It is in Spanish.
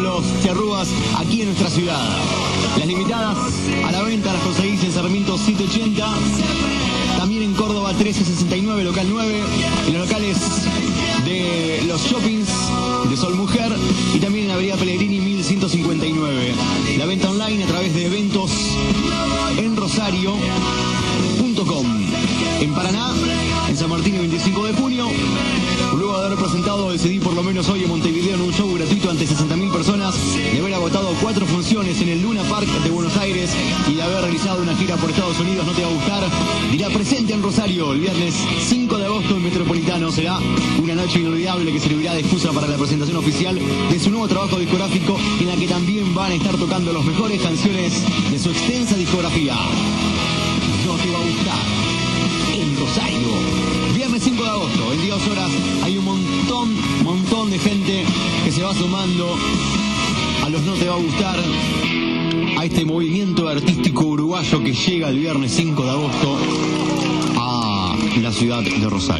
los charrúas aquí en nuestra ciudad. Las limitadas a la venta las conseguís en Sarmiento 780, también en Córdoba 1369, local 9, en los locales de los shoppings de Sol Mujer y también en Avenida Pellegrini 1159. La venta online a través de eventos en Rosario.com. En Paraná, en San Martín el 25 de junio, luego de haber presentado el CD por lo menos hoy en Montevideo en un show gratuito ante 60.000 personas, de haber agotado 4 funciones en el Luna Park de Buenos Aires y de haber realizado una gira por Estados Unidos, No Te Va a Gustar, dirá presente en Rosario el viernes 5 de agosto en Metropolitano. Será una noche inolvidable que servirá de excusa para la presentación oficial de su nuevo trabajo discográfico, en la que también van a estar tocando las mejores canciones de su extensa discografía. No Te Va a Gustar en Rosario, viernes 5 de agosto, en 2 horas. Hay un montón de gente que se va sumando a los No Te Va a Gustar, a este movimiento artístico uruguayo que llega el viernes 5 de agosto a la ciudad de Rosario.